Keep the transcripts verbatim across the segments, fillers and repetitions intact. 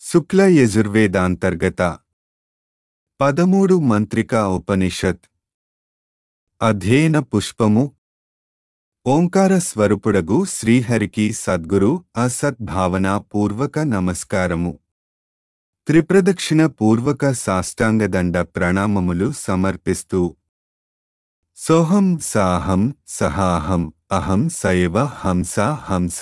శుక్ల యజుర్వేదాంతర్గత పదమూడు మంత్రికా ఉపనిషత్ అధ్యయన పుష్పము. ఓంకార స్వరూపుడగు శ్రీహరికి సద్గురు అసద్భావనా పూర్వక నమస్కారము. త్రిప్రదక్షిణ పూర్వక సాష్టాంగదండ ప్రణామములు సమర్పిస్తూ సోహం సాహం సహాహం అహం సైవ హంస హంస.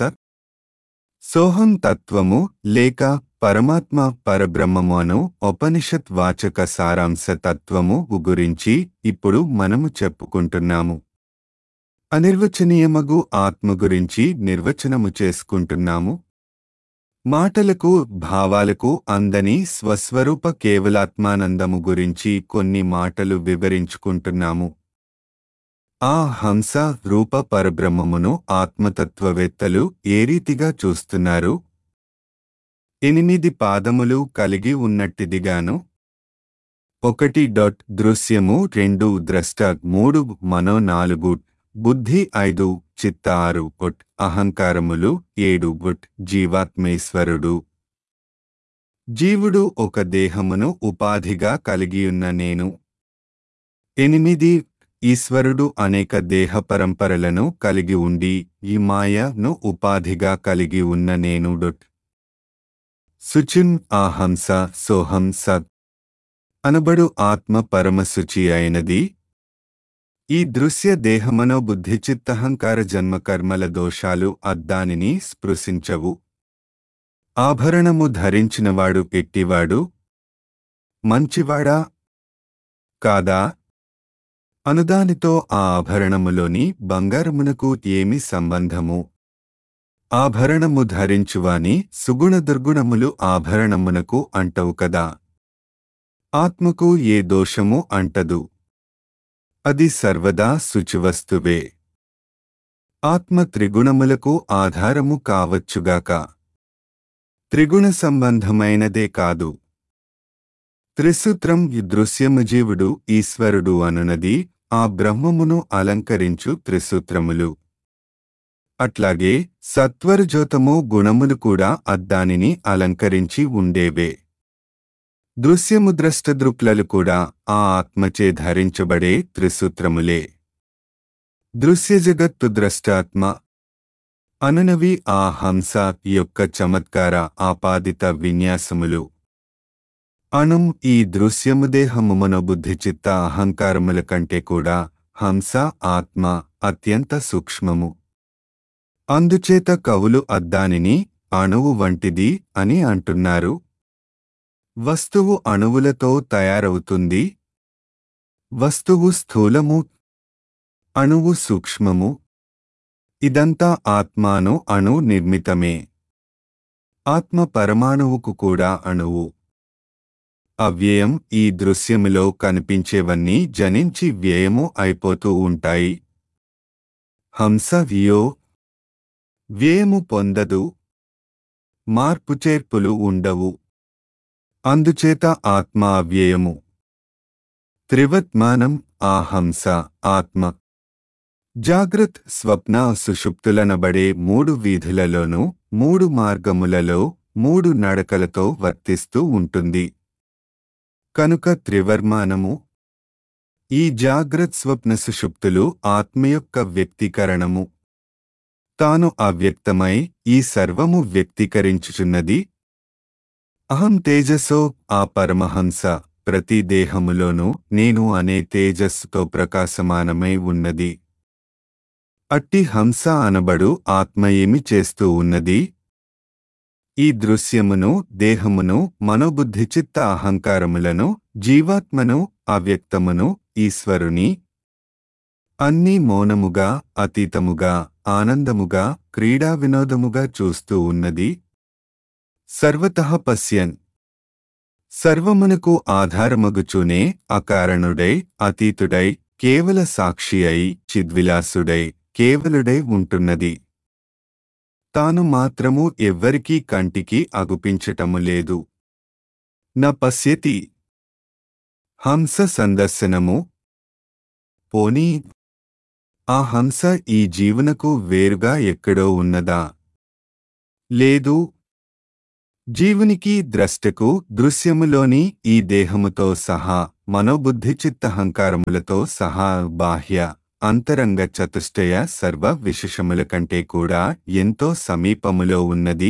సోహం తత్వము లేక పరమాత్మ పరబ్రహ్మము అను ఉపనిషత్ వాచక సారాంశ తత్వము గురించి ఇప్పుడు మనము చెప్పుకుంటున్నాము. అనిర్వచనీయమగు ఆత్మ గురించి నిర్వచనము చేసుకుంటున్నాము. మాటలకు భావాలకు అందని స్వస్వరూప కేవలాత్మానందము గురించి కొన్ని మాటలు వివరించుకుంటున్నాము. ఆ హంస రూప పరబ్రహ్మమును ఆత్మతత్వవేత్తలు ఏ రీతిగా చూస్తున్నారు? ఎనిమిది పాదములు కలిగి ఉన్నట్టిదిగాను. ఒకటి డొట్ దృశ్యము, రెండు ద్రష్ట, మూడు మనో, నాలుగు బుద్ధి, ఐదు చిత్త, ఆరు బొట్ అహంకారములు, ఏడు బొట్ జీవాత్మేశ్వరుడు. జీవుడు ఒక దేహమును ఉపాధిగా కలిగియున్న నేను. ఎనిమిది ఈశ్వరుడు అనేక దేహ పరంపరలను కలిగి ఉండి ఈ మాయను ఉపాధిగా కలిగి ఉన్న నేను. డొట్ శుచిం ఆ హంస సోహం సత్ అనబడు ఆత్మ పరమశుచి అయినది. ఈ దృశ్య దేహమనో బుద్ధి చిత్తహంకార జన్మకర్మల దోషాలు అద్దానిని స్పృశించవు. ఆభరణము ధరించినవాడు పెట్టివాడు మంచివాడా కాదా అనుదానితో ఆ ఆభరణములోని బంగారమునకు ఏమి సంబంధము? ఆభరణము ధరించువాని సుగుణ దుర్గుణములు ఆభరణమునకు అంటవు కదా. ఆత్మకు ఏ దోషము అంటదు. అది సర్వదా శుచివస్తువే. ఆత్మ త్రిగుణములకు ఆధారము కావచ్చుగాక, త్రిగుణ సంబంధమైనదే కాదు. త్రిసూత్రం ఈ దృశ్యము జీవుడు ఈశ్వరుడు అనునది ఆ బ్రహ్మమును అలంకరించు త్రిసూత్రములు. అట్లాగే సత్వరజోతమో గుణములు కూడా అద్దానిని అలంకరించి ఉండేవే. దృశ్యము ద్రష్టదృక్లలు కూడా ఆ ఆత్మచే ధరించబడే త్రిసూత్రములే. దృశ్య జగత్తు ద్రష్టాత్మ అనునవి ఆ హంస యొక్క చమత్కార ఆపాదిత విన్యాసములు. అణుం ఈ దృశ్యము దేహము మనోబుద్ధి చిత్త అహంకారముల కంటే కూడా హంస ఆత్మ అత్యంత సూక్ష్మము. అందుచేత కవులు అద్దానిని అణువు వంటిది అని అంటున్నారు. వస్తువు అణువులతో తయారవుతుంది. వస్తువు స్థూలము, అణువు సూక్ష్మము. ఇదంతా ఆత్మాను అణు నిర్మితమే. ఆత్మ పరమాణువుకు కూడా అణువు. అవ్యయం ఈ దృశ్యములో కనిపించేవన్నీ జనించి వ్యయము అయిపోతూ ఉంటాయి. హంస వియో వ్యయము పొందదు, మార్పుచేర్పులు ఉండవు. అందుచేత ఆత్మ అవ్యయము. త్రివత్మానం ఆ హంస ఆత్మ జాగ్రత్ స్వప్న సుషుప్తులనబడే మూడు వీధులలోనూ మూడు మార్గములలో మూడు నడకలతో వర్తిస్తూ ఉంటుంది. కనుక త్రివర్మానము. ఈ జాగ్రత్ స్వప్న సుషుప్తులు ఆత్మ యొక్క వ్యక్తీకరణము. తాను అవ్యక్తమై ఈ సర్వము వ్యక్తీకరించుచున్నది. అహం తేజసో ఆ పరమహంస ప్రతి దేహములోనూ నేను అనే తేజస్సుతో ప్రకాశమానమై ఉన్నది. అట్టి హంస అనబడు ఆత్మ ఏమి చేస్తూ ఉన్నది? ఈ దృశ్యమును దేహమును మనోబుద్ధి చిత్త అహంకారములను జీవాత్మను అవ్యక్తమును ఈశ్వరుని అన్నీ మౌనముగా అతీతముగా ఆనందముగా క్రీడా వినోదముగా చూస్తూ ఉన్నది. సర్వతః పశ్యన్ సర్వమునకు ఆధారమగుచూనే అకారణుడై అతీతుడై కేవల సాక్షి అయి చిద్విలాసుడై కేవలుడై ఉంటున్నది. తాను మాత్రము ఎవ్వరికీ కంటికి అగుపించటము లేదు. న పశ్యతి హంస సందర్శనము. పోనీ ఆ హంస ఈ జీవునకు వేరుగా ఎక్కడో ఉన్నదా? లేదు. జీవునికి ద్రష్టకు దృశ్యములోని ఈ దేహముతో సహా మనోబుద్ధి చిత్తహంకారములతో సహా బాహ్య అంతరంగ చతుష్టయ సర్వ విశేషముల కంటే కూడా ఎంతో సమీపములో ఉన్నది.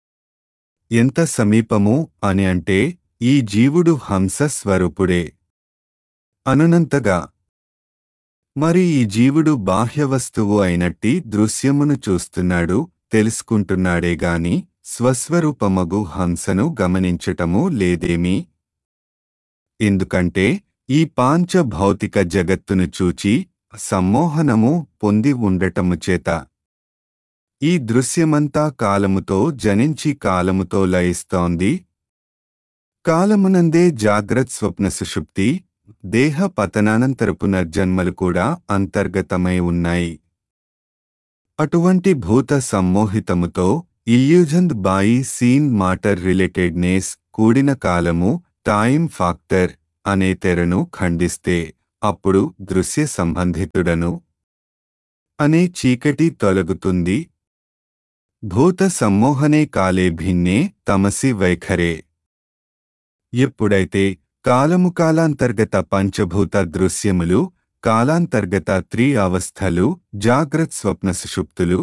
ఎంత సమీపము అని అంటే ఈ జీవుడు హంస స్వరూపుడే అనునంతగా. మరి ఈ జీవుడు బాహ్య వస్తువు అయినట్టి దృశ్యమును చూస్తున్నాడు, తెలుసుకుంటున్నాడే గాని స్వస్వరూపమగు హంసను గమనించటము లేదేమి. ఎందుకంటే ఈ పాంచ భౌతిక జగత్తును చూచి సమ్మోహనము పొంది ఉండటము చేత. ఈ దృశ్యమంతా కాలముతో జనించి కాలముతో లయిస్తోంది. కాలమునందే జాగ్రత్ స్వప్న సుషుప్తి దేహ పతనానంతర పునర్జన్మలు కూడా అంతర్గతమై ఉన్నాయి. అటువంటి భూత సమ్మోహితముతో illusion by seen matter relatedness కూడిన కాలము టైం ఫాక్టర్ అనే తెరను ఖండిస్తే అప్పుడు దృశ్య సంబంధితుడను అనే చీకటి తొలగుతుంది. భూత సమ్మోహనే కాలే భిన్నే తమసి వైఖరే. ఎప్పుడైతే కాలము కాలాంతర్గత పంచభూత దృశ్యములు, కాలాంతర్గత త్రి అవస్థలు, జాగ్రత్ స్వప్న సుషుప్తులు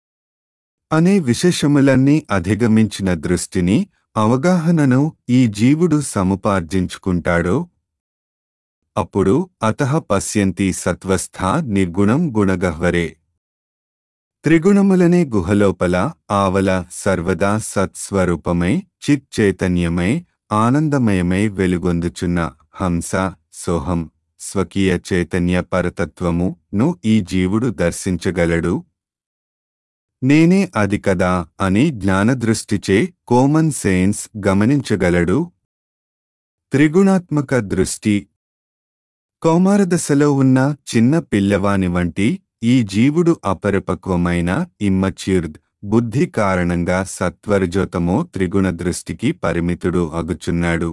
అనే విశేషములన్నీ అధిగమించిన దృష్టిని, అవగాహనను ఈ జీవుడు సముపార్జించుకుంటాడో అప్పుడు అతః పశ్యంతి సత్వస్థ నిర్గుణం గుణగహ్వరే. త్రిగుణములనే గుహలోపల ఆవల సర్వదా సత్స్వరూపమై చిత్ చైతన్యమై ఆనందమయమై వెలుగొందుచున్న హంస సోహం స్వకీయ చైతన్య పరతత్వము ను ఈ జీవుడు దర్శించగలడు. నేనే అది కదా అని జ్ఞానదృష్టిచే కామన్ సెన్స్ గమనించగలడు. త్రిగుణాత్మక దృష్టి కౌమారదశలో ఉన్న చిన్న పిల్లవాని వంటి ఈ జీవుడు అపరిపక్వమైన ఇమ్మచ్యూర్డ్ బుద్ధి కారణంగా సత్వరజోతమో త్రిగుణ దృష్టికి పరిమితుడు అగుచున్నాడు.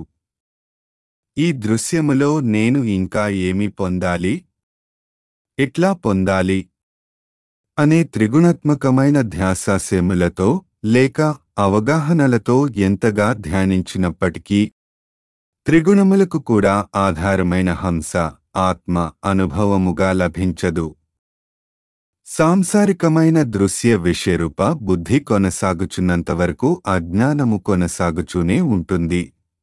ఈ దృశ్యములో నేను ఇంకా ఏమి పొందాలి, ఎట్లా పొందాలి అనే త్రిగుణాత్మకమైన ధ్యాసాశయములతో లేక అవగాహనలతో ఎంతగా ధ్యానించినప్పటికీ త్రిగుణములకు కూడా ఆధారమైన హంస ఆత్మ అనుభవముగా లభించదు. సాంసారికమైన దృశ్య విషయరూప బుద్ధి కొనసాగుచున్నంతవరకు అజ్ఞానము కొనసాగుచూనే ఉంటుంది.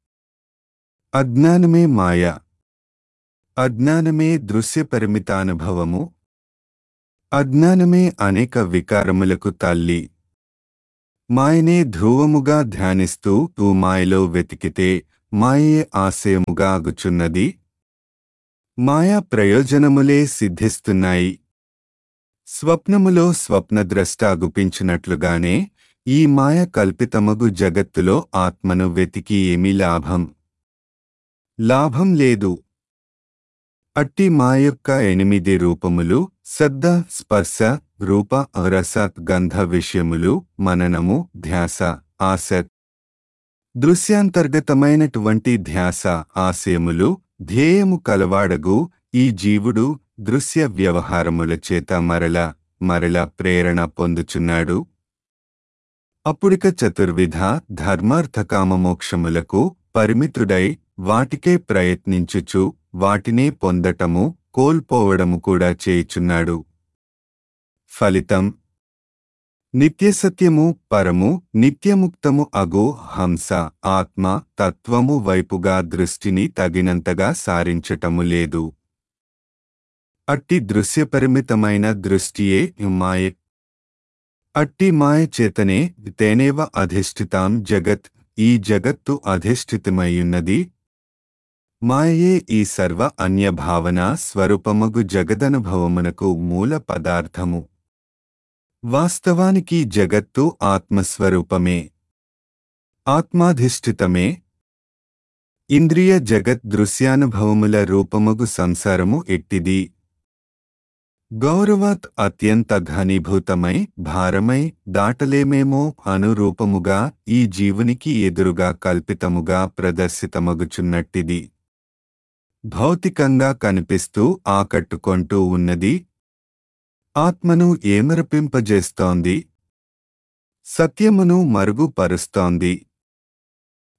అజ్ఞానమే మాయ. అజ్ఞానమే దృశ్య పరిమితానుభవము. అజ్ఞానమే అనేక వికారములకు తల్లి. మాయనే ధ్రువముగా ధ్యానిస్తూ తూ మాయలో వెతికితే మాయే ఆశయముగా అగుచున్నది. మాయా ప్రయోజనములే సిద్ధిస్తున్నాయి. స్వప్నములో స్వప్నద్రష్ట అగుపించినట్లుగానే ఈ మాయ కల్పితమగు జగత్తులో ఆత్మను వెతికి ఏమీ లాభం లాభం లేదు. అట్టి మాయొక్క ఎనిమిది రూపములు శబ్ద స్పర్శ రూప రస గంధ విషయములు మననము ధ్యాస ఆసక్తి దృశ్యాంతర్గతమైనటువంటి ధ్యాస ఆశయములు ధ్యేయము కలవాడగు ఈ జీవుడు దృశ్య వ్యవహారముల చేత మరల మరల ప్రేరణ పొందుచున్నాడు. అప్పుడిక చతుర్విధ ధర్మార్థకామమోక్షములకు పరిమితుడై వాటికే ప్రయత్నించుచు వాటినే పొందటము కోల్పోవడము కూడా చేయుచున్నాడు. ఫలితం నిత్యసత్యము పరము నిత్యముక్తము అగు హంస ఆత్మ తత్వము వైపుగా దృష్టిని తగినంతగా సారించటము లేదు. అట్టి దృశ్యపరిమితమైన దృష్టియే మాయ. అట్టి మాయ చేతనే తేనేవ అధిష్ఠితాం జగత్ ఈ జగత్తు అధిష్ఠితమయ్యున్నది. మాయే ఈ సర్వ అన్యభావన స్వరూపమగు జగదనుభవమునకు మూల పదార్థము. వాస్తవానికి జగత్తు ఆత్మస్వరూపమే, ఆత్మాధిష్ఠితమే. ఇంద్రియ జగత్ దృశ్యానుభవముల రూపమగు సంసారము ఎట్టిది. గౌరవాత్ అత్యంత ఘనీభూతమై భారమై దాటలేమేమో అనురూపముగా ఈ జీవునికి ఎదురుగా కల్పితముగా ప్రదర్శితమగుచున్నట్టిది. భౌతికంగా కనిపిస్తూ ఆకట్టుకొంటూ ఉన్నది. ఆత్మను ఏమరపింపజేస్తోంది, సత్యమును మరుగుపరుస్తోంది.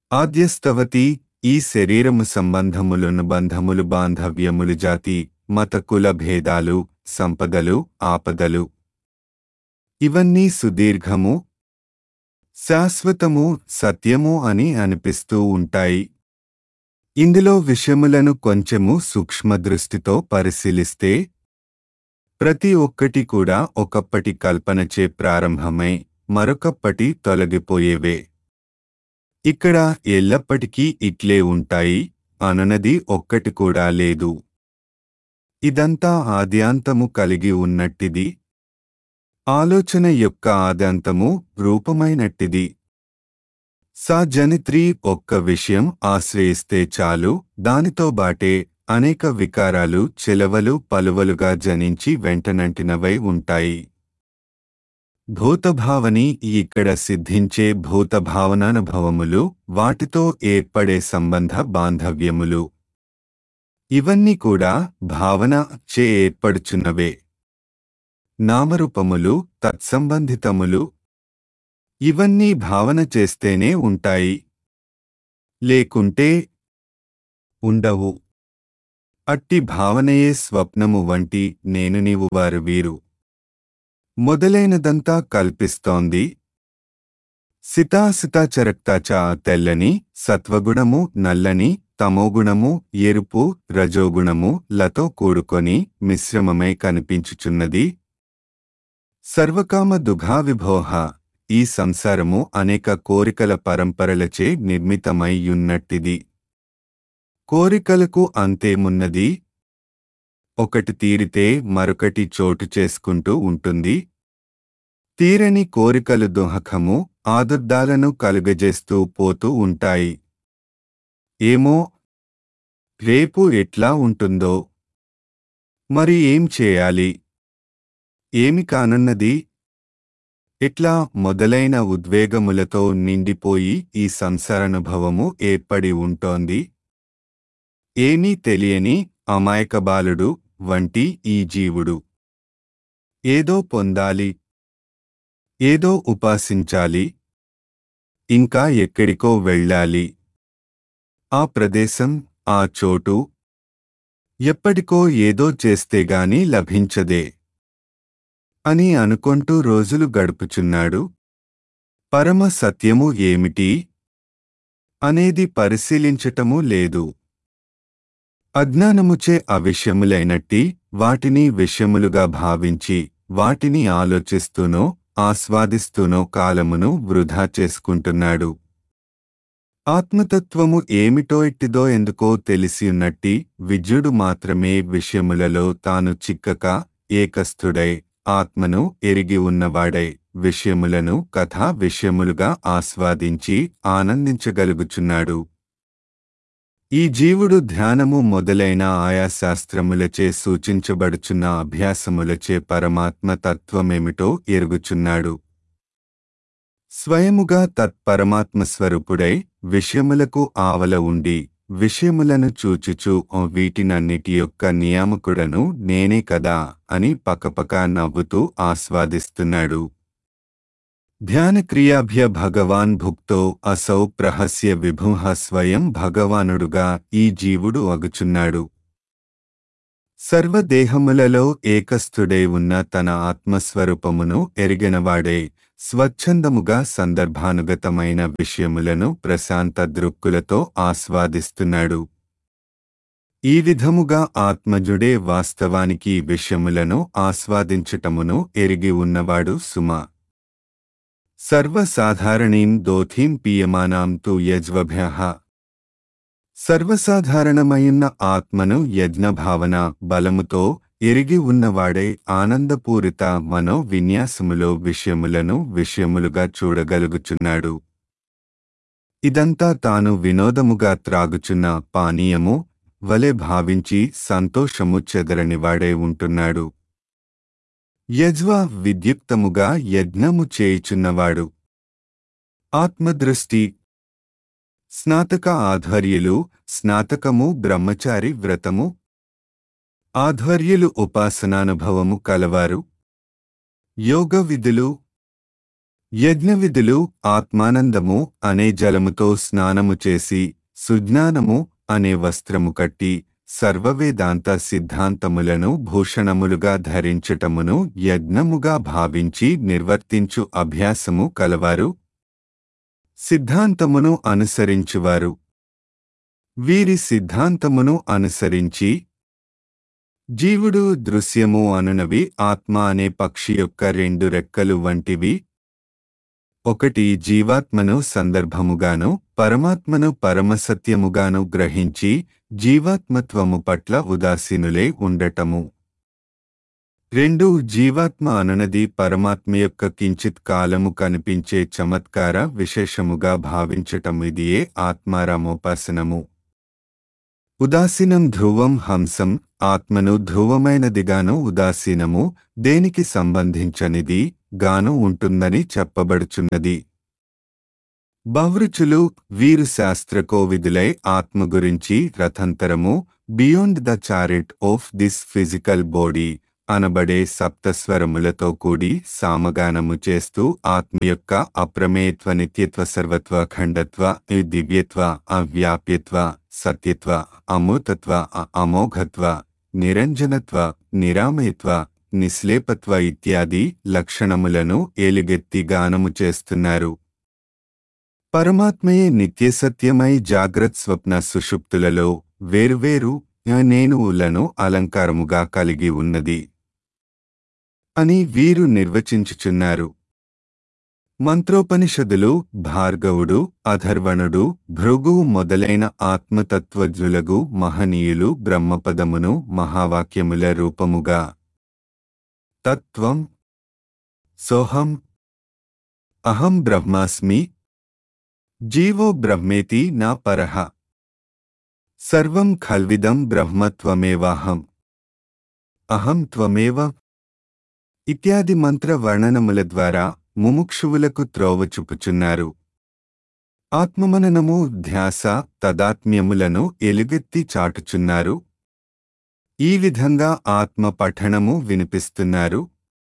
ఆద్యస్తవతి ఈ శరీరము సంబంధములను బంధములు బాంధవ్యములు జాతి మత కుల భేదాలు సంపదలు ఆపదలు ఇవన్నీ సుదీర్ఘము శాశ్వతము సత్యము అని అనిపిస్తూ ఉంటాయి. ఇందులో విషయములను కొంచెము సూక్ష్మదృష్టితో పరిశీలిస్తే ప్రతి ఒక్కటి కూడా ఒకప్పటి కల్పనచే ప్రారంభమై మరొకప్పటి తొలగిపోయేవే. ఇక్కడ ఎల్లప్పటికీ ఇట్లే ఉంటాయి అనునది ఒక్కటి కూడా లేదు. ఇదంతా ఆద్యాంతము కలిగి ఉన్నట్టిది. ఆలోచన యొక్క ఆద్యాంతము రూపమైనట్టిది. సా జనిత్రి ఒక్క విషయం ఆశ్రయిస్తే చాలు, దానితో బాటే అనేక వికారాలు చెలవలు పలువలుగా జనించి వెంటనంటినవై ఉంటాయి. భూతభావని ఇక్కడ సిద్ధించే భూతభావనానుభవములు, వాటితో ఏర్పడే సంబంధ బాంధవ్యములు ఇవన్నీ కూడా భావన చే ఏర్పడుచున్నవే. నామరూపములు తత్సంబంధితములు ఇవన్నీ భావన చేస్తేనే ఉంటాయి, లేకుంటే ఉండవు. అట్టి భావనయే స్వప్నము వంటి నేను నీవు వారు వీరు మొదలైనదంతా కల్పిస్తోంది. సితాసితాచరక్తాచ తెల్లని సత్వగుణము నల్లని తమోగుణము ఎరుపు రజోగుణము లతో కూడుకొని మిశ్రమమై కనిపించుచున్నది. సర్వకామ దుఘావిభోహ ఈ సంసారము అనేక కోరికల పరంపరలచే నిర్మితమైయున్నట్టిది. కోరికలకు అంతేమున్నది? ఒకటి తీరితే మరొకటి చోటు చేసుకుంటూ ఉంటుంది. తీరని కోరికలు దుహకము ఆదుర్దాలను కలుగజేస్తూ పోతూ ఉంటాయి. ఏమో రేపు ఎట్లా ఉంటుందో, మరి ఏం చేయాలి, ఏమి కానున్నది, ఇట్లా మొదలైన ఉద్వేగములతో నిండిపోయి ఈ సంసారానుభవము ఏర్పడి ఉంటోంది. ఏమీ తెలియని అమాయక బాలుడు వంటి ఈ జీవుడు ఏదో పొందాలి, ఏదో ఉపాసించాలి, ఇంకా ఎక్కడికో వెళ్ళాలి. ఆ ప్రదేశం ఆ చోటు ఎప్పటికో ఏదో చేస్తేగాని లభించదే అని అనుకొంటూ రోజులు గడుపుచున్నాడు. పరమ సత్యము ఏమిటి అనేది పరిశీలించటమూ లేదు. అజ్ఞానముచే అవిషయములైనట్టి వాటిని విషయములుగా భావించి వాటిని ఆలోచిస్తూనో ఆస్వాదిస్తూనో కాలమును వృధా చేసుకుంటున్నాడు. ఆత్మతత్వము ఏమిటో ఎట్టిదో ఎందుకో తెలిసియున్నట్టి విజ్ఞుడు మాత్రమే విషయములలో తాను చిక్కక ఏకస్థుడై ఆత్మను ఎరిగి ఉన్నవాడై విషయములను కథా విషయములుగా ఆస్వాదించి ఆనందించగలుగుచున్నాడు. ఈ జీవుడు ధ్యానము మొదలైన ఆయా శాస్త్రములచే సూచించబడుచున్న అభ్యాసములచే పరమాత్మ తత్వమేమిటో ఎరుగుచున్నాడు. స్వయముగా తత్పరమాత్మస్వరూపుడై విషయములకు ఆవల ఉండి విషయములను చూచుచూ వీటినన్నిటి యొక్క నియామకుడను నేనే కదా అని పకపక నవ్వుతూ ఆస్వాదిస్తున్నాడు. ధ్యానక్రియాభ్య భగవాన్ భుక్తో అసౌ ప్రహస్య విభుః స్వయం భగవానుడుగా ఈ జీవుడు అగుచున్నాడు. సర్వదేహములలో ఏకస్థుడై ఉన్న తన ఆత్మస్వరూపమును ఎరిగినవాడై స్వచ్ఛందముగా సందర్భానుగతమైన విషయములను ప్రశాంత దృక్కులతో ఆస్వాదిస్తున్నాడు. ఈ విధముగా ఆత్మజుడే వాస్తవానికి విషయములను ఆస్వాదించటమును ఎరిగి ఉన్నవాడు సుమ. సర్వసాధారణీం దోథీం పీయమానాం తు యజ్వభ్యః సర్వసాధారణమైన ఆత్మను యజ్ఞభావన బలముతో ఎరిగి ఉన్నవాడై ఆనందపూరిత మనో విన్యాసములో విషయములను విషయములుగా చూడగలుగుచున్నాడు. ఇదంతా తాను వినోదముగా త్రాగుచున్న పానీయము వలె భావించి సంతోషము చెదరనివాడై ఉంటున్నాడు. యజ్వ విద్యుక్తముగా యజ్ఞము చేయుచున్నవాడు. ఆత్మదృష్టి స్నాతక ఆధ్వర్యులు స్నాతకము బ్రహ్మచారి వ్రతము ఆధ్వర్యులు ఉపాసనానుభవము కలవారు. యోగ విధులు యజ్ఞవిధులు ఆత్మానందము అనే జలముతో స్నానము చేసి సుజ్ఞానము అనే వస్త్రము కట్టి సర్వవేదాంత సిద్ధాంతములను భూషణములుగా ధరించటమును యజ్ఞముగా భావించి నిర్వర్తించు అభ్యాసము కలవారు సిద్ధాంతమును అనుసరించువారు. వీరి సిద్ధాంతమును అనుసరించి జీవుడు దృశ్యము అనునవి ఆత్మ అనే పక్షి యొక్క రెండు రెక్కలు వంటివి. ఒకటి జీవాత్మను సందర్భముగాను పరమాత్మను పరమసత్యముగాను గ్రహించి జీవాత్మత్వము పట్ల ఉదాసీనులై ఉండటము. రెండు జీవాత్మ అనునది పరమాత్మ యొక్క కించిత్ కాలము కనిపించే చమత్కార విశేషముగా భావించటం. ఇదియే ఆత్మారామోపాసనము. ఉదాసీనం ధ్రువం హంసం ఆత్మను ధ్రువమైనదిగాను ఉదాసీనము దేనికి సంబంధించనిది గాను ఉంటుందని చెప్పబడుచున్నది. బహ్వృచులు వీరు శాస్త్రకోవిదులై ఆత్మ గురించి రథంతరము beyond the chariot of this physical body అనబడే సప్తస్వరములతో కూడి సామగానము చేస్తూ ఆత్మ యొక్క అప్రమేయత్వ నిత్యత్వ సర్వత్వ ఖండత్వ దివ్యత్వ అవ్యాప్యత్వ సత్యత్వ అమూతత్వ అమోఘత్వ నిరంజనత్వ నిరామయత్వ నిశ్లేపత్వ ఇత్యాది లక్షణములను ఏలుగెత్తి గానము చేస్తున్నారు. పరమాత్మయే నిత్యసత్యమై జాగ్రత్ స్వప్న సుషుప్తులలో వేరువేరు నేనువులను అలంకారముగా కలిగి ఉన్నది అని వీరు నిర్వచించుచున్నారు. మంత్రోపనిషదులు భార్గవుడు అధర్వణుడు భృగువు మొదలైన ఆత్మతత్వజ్ఞులగు మహనీయులు బ్రహ్మపదమును మహావాక్యముల రూపముగా తత్వం సోహం అహం బ్రహ్మాస్మి జీవో బ్రహ్మేతి నా పరః సర్వం ఖల్విదం బ్రహ్మత్వమేవాహం అహం త్వమేవ ఇత్యాది మంత్ర వర్ణనముల ద్వారా ముముక్షువులకు త్రోవ చూపుచున్నారు. ఆత్మమననము ధ్యాస తదాత్మ్యములను ఎలుగెత్తి చాటుచున్నారు. ఈ విధంగా ఆత్మ పఠనము వినిపిస్తున్నారు.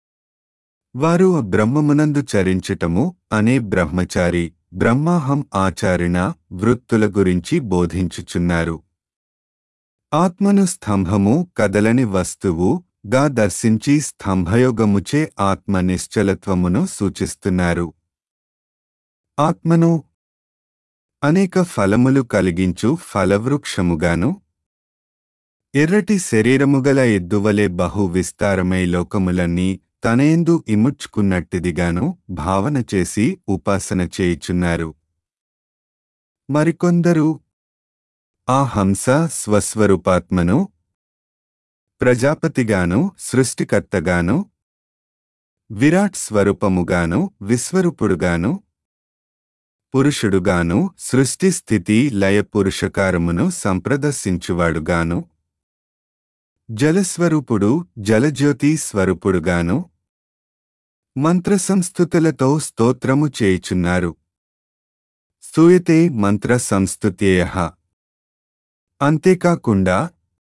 వారు బ్రహ్మమునందు చరించటము అనే బ్రహ్మచారి బ్రహ్మాహం ఆచారిణ వృత్తుల గురించి బోధించుచున్నారు. ఆత్మను స్తంభము కదలని వస్తువు గా దర్శించి స్తంభయోగముచే ఆత్మ నిశ్చలత్వమును సూచిస్తున్నారు. ఆత్మను అనేక ఫలములు కలిగించు ఫలవృక్షముగాను ఎర్రటి శరీరముగల ఎద్దువలే బహు విస్తారమై లోకములన్నీ తనయందు ఇముడ్చుకున్నట్టిదిగాను భావన చేసి ఉపాసన చేయుచున్నారు. మరికొందరు ఆ హంస స్వస్వరూపాత్మను ప్రజాపతిగాను సృష్టికర్తగాను విరాట్ స్వరూపముగాను విశ్వరూపుడుగాను పురుషుడుగాను సృష్టి స్థితి లయ పురుషకారమును సంప్రదర్శించువాడుగాను జలస్వరూపుడు జలజ్యోతి స్వరూపుడుగాను మంత్రసంస్థుతులతో స్తోత్రము చేయుచున్నారు. స్తూయతే మంత్ర సంస్తుత్యేయః. అంతేకాకుండా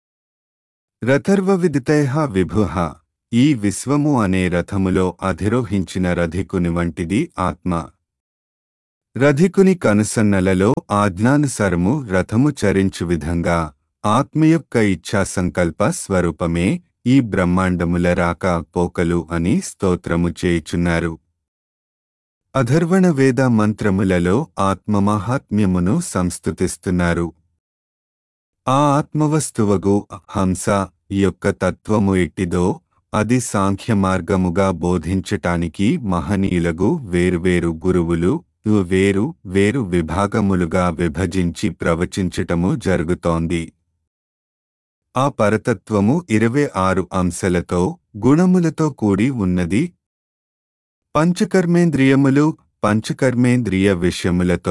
రథర్వవిదితయః విభుః ఈ విశ్వము అనే రథములో అధిరోహించిన రధికుని వంటిది ఆత్మ. రధికుని కనుసన్నలలో ఆజ్ఞానుసారము రథము చరించు విధంగా ఆత్మ యొక్క ఇచ్ఛాసంకల్ప స్వరూపమే ఈ బ్రహ్మాండముల రాక పోకలు అని స్తోత్రము చేయుచున్నారు. అధర్వణ వేద మంత్రములలో ఆత్మమాహాత్మ్యమును సంస్తుతిస్తున్నారు. ఆ ఆత్మవస్తువగు హంస యొక్క తత్వము ఎట్టిదో అది సాంఖ్యమార్గముగా బోధించటానికి మహనీయులగు వేర్వేరు గురువులు వేరు వేరు విభాగములుగా విభజించి ప్రవచించటము జరుగుతోంది. ఆ పరతత్వము ఇరవై ఆరు అంశాలతో గుణములతో కూడి ఉన్నది. పంచకర్మేంద్రియములు పంచకర్మేంద్రియ విషయములతో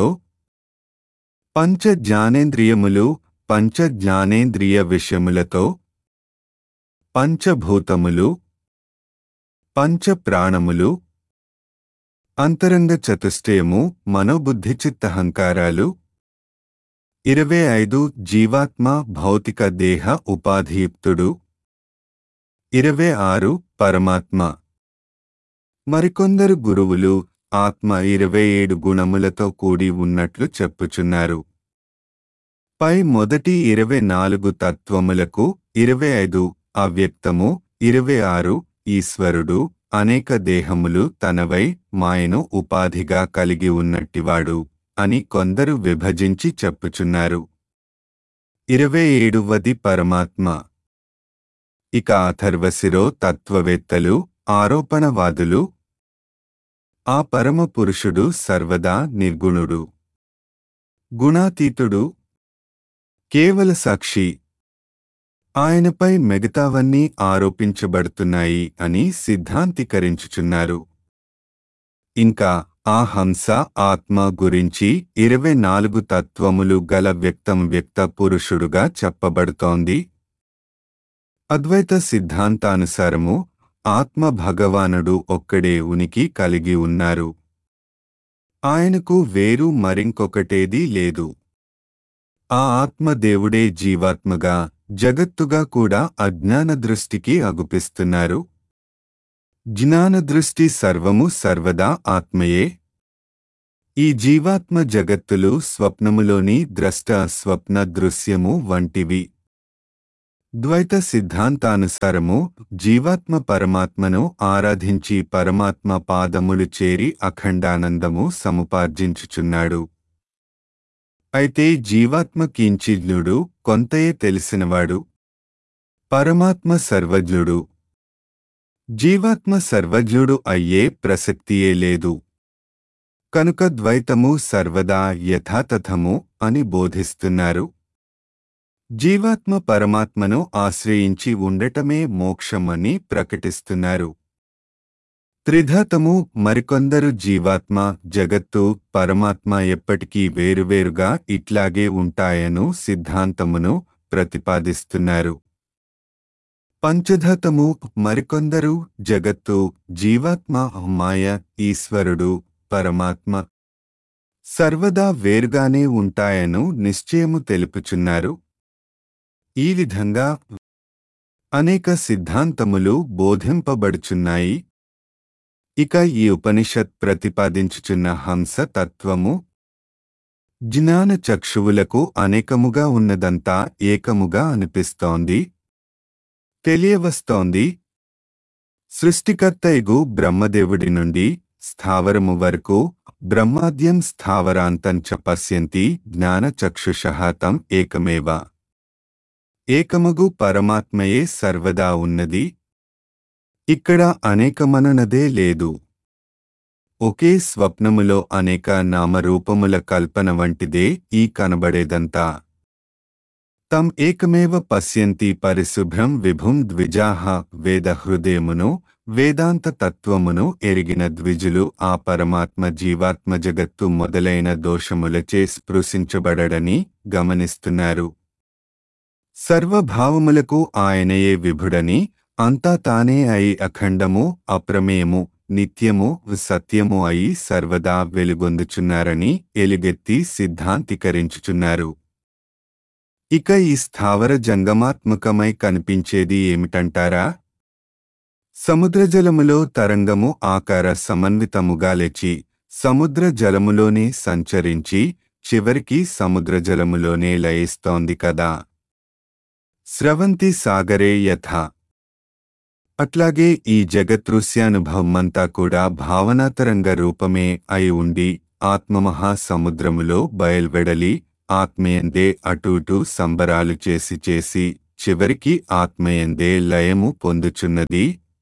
పంచ జ్ఞానేంద్రియములు పంచ జ్ఞానేంద్రియ విషయములతో పంచభూతములు పంచ ప్రాణములు అంతరంగ చతుష్టయము మనోబుద్ధి చిత్తహంకారాలు ఇరవై ఐదు జీవాత్మ భౌతిక దేహ ఉపాధియుక్తుడు ఇరవై ఆరు పరమాత్మ. మరికొందరు గురువులు ఆత్మ ఇరవై ఏడు గుణములతో కూడి ఉన్నట్లు చెప్పుచున్నారు. పై మొదటి ఇరవై నాలుగు తత్వములకు ఇరవై ఐదు అవ్యక్తము, ఇరవై ఆరు ఈశ్వరుడు అనేక దేహములు తనవై మాయను ఉపాధిగా కలిగి ఉన్నట్టివాడు అని కొందరు విభజించి చెప్పుచున్నారు. ఇరవై ఏడువది పరమాత్మ. ఇక అథర్వశిరో తత్వవేత్తలు, ఆరోపణవాదులు ఆ పరమ పురుషుడు సర్వదా నిర్గుణుడు, గుణాతీతుడు, కేవల సాక్షి, ఆయనపై మిగతావన్నీ ఆరోపించబడుతున్నాయి అని సిద్ధాంతీకరించుచున్నారు. ఇంకా ఆ హంస ఆత్మ గురించి ఇరవై నాలుగు తత్వములు గల వ్యక్తం వ్యక్త పురుషుడుగా చెప్పబడుతోంది. అద్వైత సిద్ధాంతానుసారము ఆత్మ భగవానుడు ఒక్కడే ఉనికి కలిగి ఉన్నారు. ఆయనకు వేరు మరింకొకటేదీ లేదు. ఆ ఆత్మ దేవుడే జీవాత్మగా, జగత్తుగా కూడా అజ్ఞాన దృష్టికి అగుపిస్తున్నారు. జ్ఞానదృష్టి సర్వము సర్వదా ఆత్మయే. ఈ జీవాత్మ జగత్తులు స్వప్నములోని ద్రష్ట స్వప్న దృశ్యము వంటివి. ద్వైత సిద్ధాంతానుసారము జీవాత్మ పరమాత్మను ఆరాధించి పరమాత్మ పాదములు చేరి అఖండానందము సముపార్జించుచున్నాడు. అయితే జీవాత్మ కించిజ్ఞుడు, కొంతయే తెలిసినవాడు. పరమాత్మ సర్వజ్ఞుడు. జీవాత్మ సర్వజ్ఞుడు అయ్యే ప్రసక్తియే లేదు. కనుక ద్వైతము సర్వదా యథాతథము అని బోధిస్తున్నారు. జీవాత్మ పరమాత్మను ఆశ్రయించి ఉండటమే మోక్షమని ప్రకటిస్తున్నారు. త్రిధాతము మరికొందరు జీవాత్మ, జగత్తు, పరమాత్మ ఎప్పటికీ వేరువేరుగా ఇట్లాగే ఉంటాయను సిద్ధాంతమును ప్రతిపాదిస్తున్నారు. పంచధాతము మరికొందరు జగత్తు, జీవాత్మ, మాయ, ఈశ్వరుడు, పరమాత్మ సర్వదా వేరుగానే ఉంటాయను నిశ్చయము తెలుపుచున్నారు. ఈ విధంగా అనేక సిద్ధాంతములు బోధింపబడుచున్నాయి. ఇక ఈ ఉపనిషత్ ప్రతిపాదించుచున్న హంస తత్వము జ్ఞాన చక్షువులకు అనేకముగా ఉన్నదంతా ఏకముగా అనిపిస్తోంది, తెలియవస్తోంది. సృష్టికర్తయగు బ్రహ్మదేవుడి నుండి స్థావరము వరకు బ్రహ్మాద్యం స్థావరాంతంచ పశ్యంతి జ్ఞాన చక్షుషః తం ఏకమేవ. ఏకమగు పరమాత్మయే సర్వదా ఉన్నది. ఇక్కడ అనేకమననదే లేదు. ఒకే స్వప్నములో అనేక నామరూపముల కల్పన వంటిదే ఈ కనబడేదంతా. తం ఏకమేవ పశ్యంతి పరిశుభ్రం విభుం ద్విజాః. వేద హృదయమును, వేదాంత తత్వమును ఎరిగిన ద్విజులు ఆ పరమాత్మ జీవాత్మ జగత్తు మొదలైన దోషములచే స్పృశించబడడని గమనిస్తున్నారు. సర్వభావములకు ఆయనయే విభుడని, అంతా తానే అయి అఖండము, అప్రమేయము, నిత్యము, సత్యము అయి సర్వదా వెలుగొందుచున్నారని ఎలుగెత్తి సిద్ధాంతీకరించుచున్నారు. ఇక ఈ స్థావర జంగమాత్మకమై కనిపించేది ఏమిటంటారా? సముద్రజలములో తరంగము ఆకార సమన్వితముగా లేచి సముద్ర జలములోనే సంచరించి చివరికి సముద్రజలములోనే లయిస్తోంది కదా. స్రవంతి సాగరే యథా. అట్లాగే ఈ జగదృశ్యానుభవమంతా కూడా భావనాతరంగ రూపమే అయి ఉండి ఆత్మమహాసముద్రములో బయల్వెడలి ఆత్మయందే అటూటు సంబరాలు చేసి చేసి చివరికి ఆత్మయందే లయము పొందుచున్నది.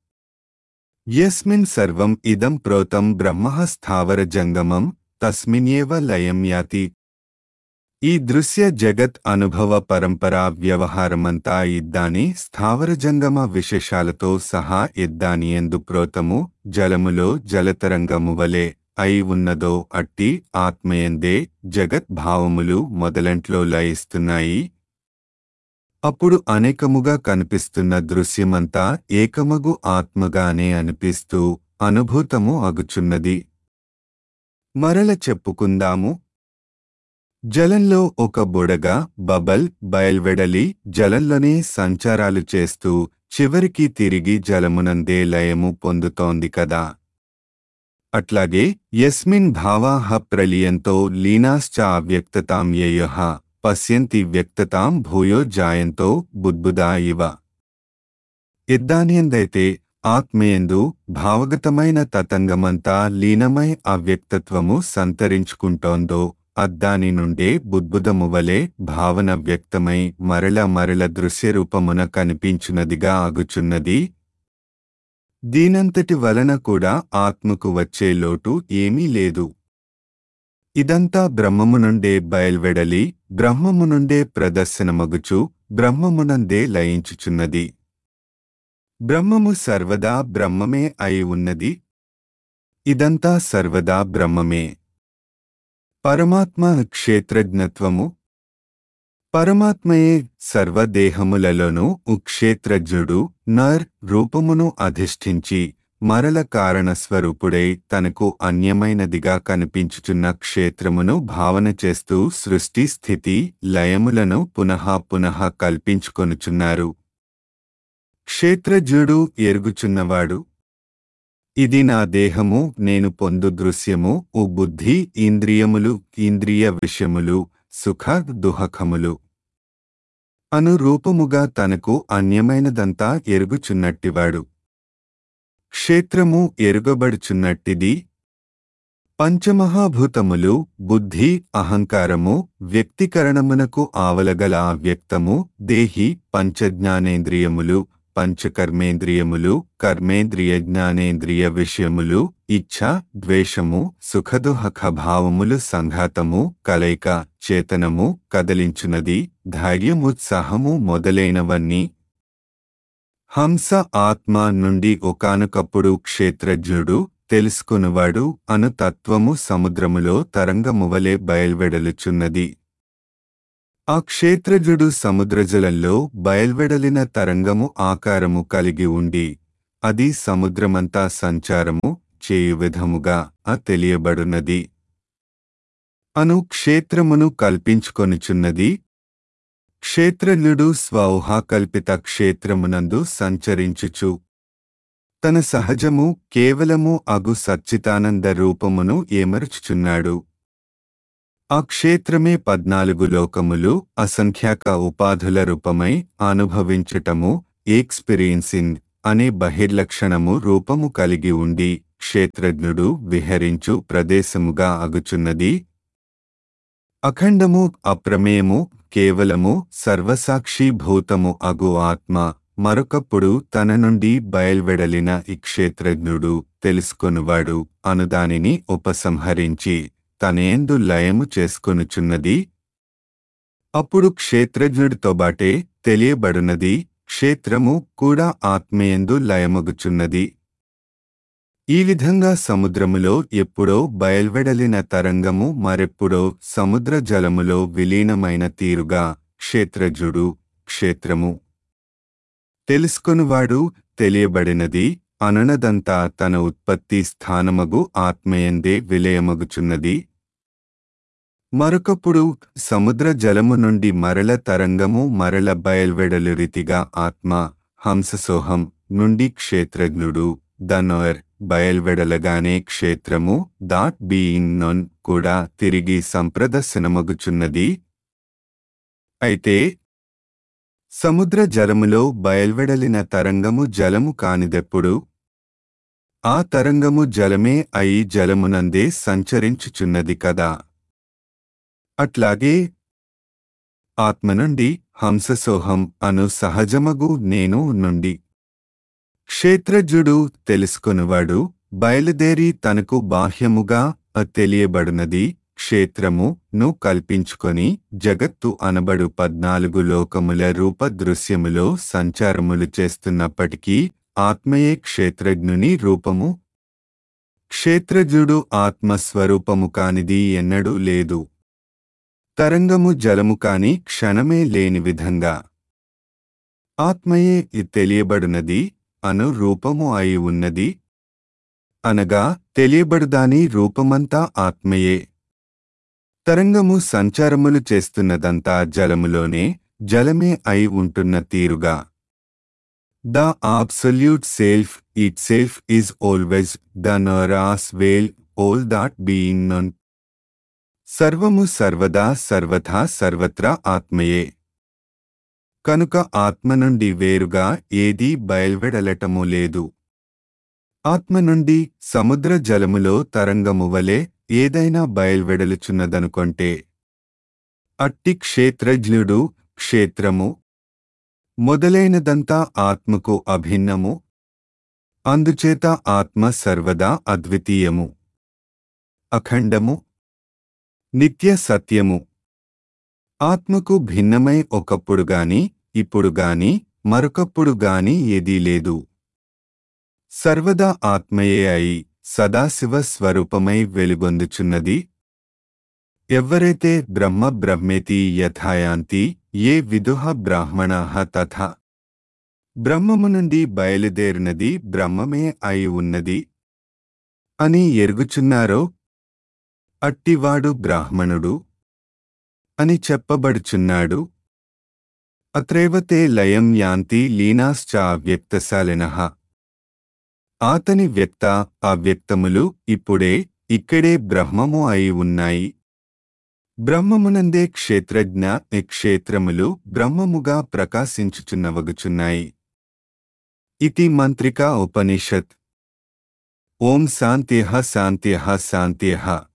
యస్మిన్ సర్వం ఇదం ప్రోతం బ్రహ్మః స్థావర జంగమం తస్మిన్యేవ లయం యాతి. ఈ దృశ్య జగత్ అనుభవ పరంపరా వ్యవహారమంతా ఇద్దాని స్థావర జంగమ విశేషాలతో సహా ఇద్దాని ఎందు ప్రోతము జలములో జలతరంగము వలె అయి ఉన్నదో అట్టి ఆత్మయందే జగత్ భావములు మొదలంట్లో లయిస్తున్నాయి. అప్పుడు అనేకముగా కనిపిస్తున్న దృశ్యమంతా ఏకమగు ఆత్మగానే అనిపిస్తూ అనుభూతము అగుచున్నది. మరల చెప్పుకుందాము. జలంలో ఒక బుడగ బబల్ బయల్వెడలి జలంలోనే సంచారాలు చేస్తూ చివరికి తిరిగి జలమునందే లయము పొందుతోంది కదా. అట్లాగే యస్మిన్ భావాః ప్రలీయంతో లీనాశ్చ అవ్యక్తతాం యయః పశ్యంతి వ్యక్తతాం భూయో జాయంతో బుద్బుదా ఇవ. ఎద్దానియందైతే ఆత్మయందు భావగతమైన తతంగమంతా లీనమై అవ్యక్తత్వము సంతరించుకుంటోందో అద్దాని నుండే బుద్బుదము వలె భావన వ్యక్తమై మరల మరల దృశ్యరూపమున కనిపించునదిగా ఆగుచున్నది. దీనంతటి వలన కూడా ఆత్మకు వచ్చే లోటు ఏమీ లేదు. ఇదంతా బ్రహ్మము నుండే బయల్వెడలి బ్రహ్మము నుండే ప్రదర్శనమగుచు బ్రహ్మమునందే లయించుచున్నది. బ్రహ్మము సర్వదా బ్రహ్మమే అయి ఉన్నది. ఇదంతా సర్వదా బ్రహ్మమే. పరమాత్మ క్షేత్రజ్ఞత్వము. పరమాత్మయే సర్వదేహములలోనూ ఉక్షేత్రజ్ఞుడు నర్ రూపమును అధిష్ఠించి మరల కారణస్వరూపుడై తనకు అన్యమైనదిగా కనిపించుచున్న క్షేత్రమును భావన చేస్తూ సృష్టి స్థితి లయములను పునః పునః కల్పించుకొనుచున్నారు. క్షేత్రజ్ఞుడు ఎరుగుచున్నవాడు. ఇది నా దేహము, నేను పొందు దృశ్యము, ఉ బుద్ధి, ఇంద్రియములు, ఇంద్రియ విషయములు, సుఖ దుఃఖములు అను రూపముగా తనకు అన్యమైనదంతా ఎరుగుచున్నట్టివాడు. క్షేత్రము ఎరుగబడుచున్నట్టిది. పంచమహాభూతములు బుద్ధి అహంకారము వ్యక్తీకరణమునకు ఆవలగల అవ్యక్తము దేహి పంచజ్ఞానేంద్రియములు పంచకర్మేంద్రియములు కర్మేంద్రియ జ్ఞానేంద్రియ విషయములు ఇచ్ఛ ద్వేషము సుఖదుఃఖ భావములు సంఘాతము కలయిక చేతనము కదలించునది ధైర్యముత్సాహము మొదలైనవన్నీ. హంస ఆత్మ నుండి ఒకానొకప్పుడు క్షేత్రజ్ఞుడు తెలుసుకునివాడు అను తత్వము సముద్రములో తరంగమువలె బయల్వెడలుచున్నది. ఆ క్షేత్రజ్ఞుడు సముద్రజలంలో బయల్వెడలిన తరంగము ఆకారము కలిగి ఉండి అది సముద్రమంతా సంచారము చేయు విధముగా ఆ తెలియబడునది అను క్షేత్రమును కల్పించుకొనుచున్నది. క్షేత్రజ్ఞుడు స్వౌహాకల్పిత క్షేత్రమునందు సంచరించుచు తన సహజము కేవలము అగు సచ్చితానంద రూపమును ఏమరుచుచున్నాడు. ఆ క్షేత్రమే పద్నాలుగు లోకములు అసంఖ్యాక ఉపాధుల రూపమై అనుభవించటము ఎక్స్పీరియన్సింగ్ అనే బహిర్లక్షణము రూపము కలిగి ఉండి క్షేత్రజ్ఞుడు విహరించు ప్రదేశముగా అగుచున్నది. అఖండము అప్రమేయము కేవలము సర్వసాక్షి భూతము అగు ఆత్మ మరొకప్పుడు తన నుండి బయల్వెడలిన ఈ క్షేత్రజ్ఞుడు తెలుసుకొనువాడు అనుదానిని ఉపసంహరించి తనేందు లయము చేసుకొనుచున్నది. అప్పుడు క్షేత్రజ్ఞుడితోబాటే తెలియబడునది క్షేత్రము కూడా ఆత్మయందు లయమగుచున్నది. ఈ విధంగా సముద్రములో ఎప్పుడో బయల్వెడలిన తరంగము మరెప్పుడో సముద్ర జలములో విలీనమైన తీరుగా క్షేత్రజ్ఞుడు క్షేత్రము తెలుసుకొనువాడు తెలియబడినది అననదంతా తన ఉత్పత్తి స్థానమగు ఆత్మయందే విలయమగుచున్నది. మరొకప్పుడు సముద్ర జలము నుండి మరల తరంగము మరల బయల్వెడలు రీతిగా ఆత్మ హంససోహం నుండి క్షేత్రజ్ఞుడు దనోర్ బయల్వెడలగానే క్షేత్రము దాట్ బీయింగ్ నొన్ కూడా తిరిగి సంప్రదర్శనమగుచున్నది. అయితే సముద్ర జలములో బయల్వెడలిన తరంగము జలము కానిదెప్పుడు? ఆ తరంగము జలమే అయి జలమునందే సంచరించుచున్నది కదా. అట్లాగే ఆత్మ నుండి హంససోహం అను సహజమగు నేను నుండి క్షేత్రజ్ఞుడు తెలుసుకొనువాడు బయలుదేరి తనకు బాహ్యముగా తెలియబడునది క్షేత్రము ను కల్పించుకొని జగత్తు అనబడు పద్నాలుగు లోకముల రూప దృశ్యములో సంచారములు చేస్తున్నప్పటికీ ఆత్మయే క్షేత్రజ్ఞుని రూపము. క్షేత్రజ్ఞుడు ఆత్మస్వరూపము కానిది ఎన్నడూ లేదు. తరంగము జలము కాని క్షణమే లేని విధంగా ఆత్మయే తెలియబడునది అను రూపము అయి ఉన్నది. అనగా తెలియబడుదాని రూపమంతా ఆత్మయే. తరంగము సంచారములు చేస్తున్నదంతా జలములోనే జలమే అయి ఉంటున్న తీరుగా The absolute self itself is always the naras veil, all that being none. సర్వము సర్వదా సర్వథా సర్వత్రా ఆత్మయే. కనుక ఆత్మ నుండి వేరుగా ఏదీ బయల్వెడలటము లేదు. ఆత్మ నుండి సముద్ర జలములో తరంగము వలె ఏదైనా బయల్వెడలుచున్నదనుకొంటే అట్టి క్షేత్రజ్ఞుడు, క్షేత్రము మొదలైనదంతా ఆత్మకు అభిన్నము. అందుచేత ఆత్మ సర్వదా అద్వితీయము, అఖండము, నిత్య సత్యము. ఆత్మకు భిన్నమై ఒకప్పుడు గాని ఇప్పుడు గాని మరొకప్పుడు గాని ఏదీ లేదు. సర్వదా ఆత్మయే అయి సదాశివ స్వరూపమై వెలుగొందుచున్నది. ఎవ్వరైతే బ్రహ్మ బ్రహ్మేతి యథాయాంతి ఏ విదుహ బ్రాహ్మణాః తథా, బ్రహ్మము నుండి బయలుదేరినది బ్రహ్మమే అయి ఉన్నది అని ఎరుగుచున్నారో అట్టివాడు బ్రాహ్మణుడు అని చెప్పబడుచున్నాడు. అత్రైవతే లయం యాంతి లీనాశ్చ అవ్యక్తశాలినః. ఆతని వ్యక్త అవ్యక్తములు ఇప్పుడే ఇక్కడే బ్రహ్మము అయి ఉన్నాయి. బ్రహ్మమునందే క్షేత్రజ్ఞ క్షేత్రములు బ్రహ్మముగా ప్రకాశించుచున్నవగుచున్నాయి. ఇతి మంత్రికా ఉపనిషత్. ఓం శాంత్యః శాంత్యః శాంత్యః.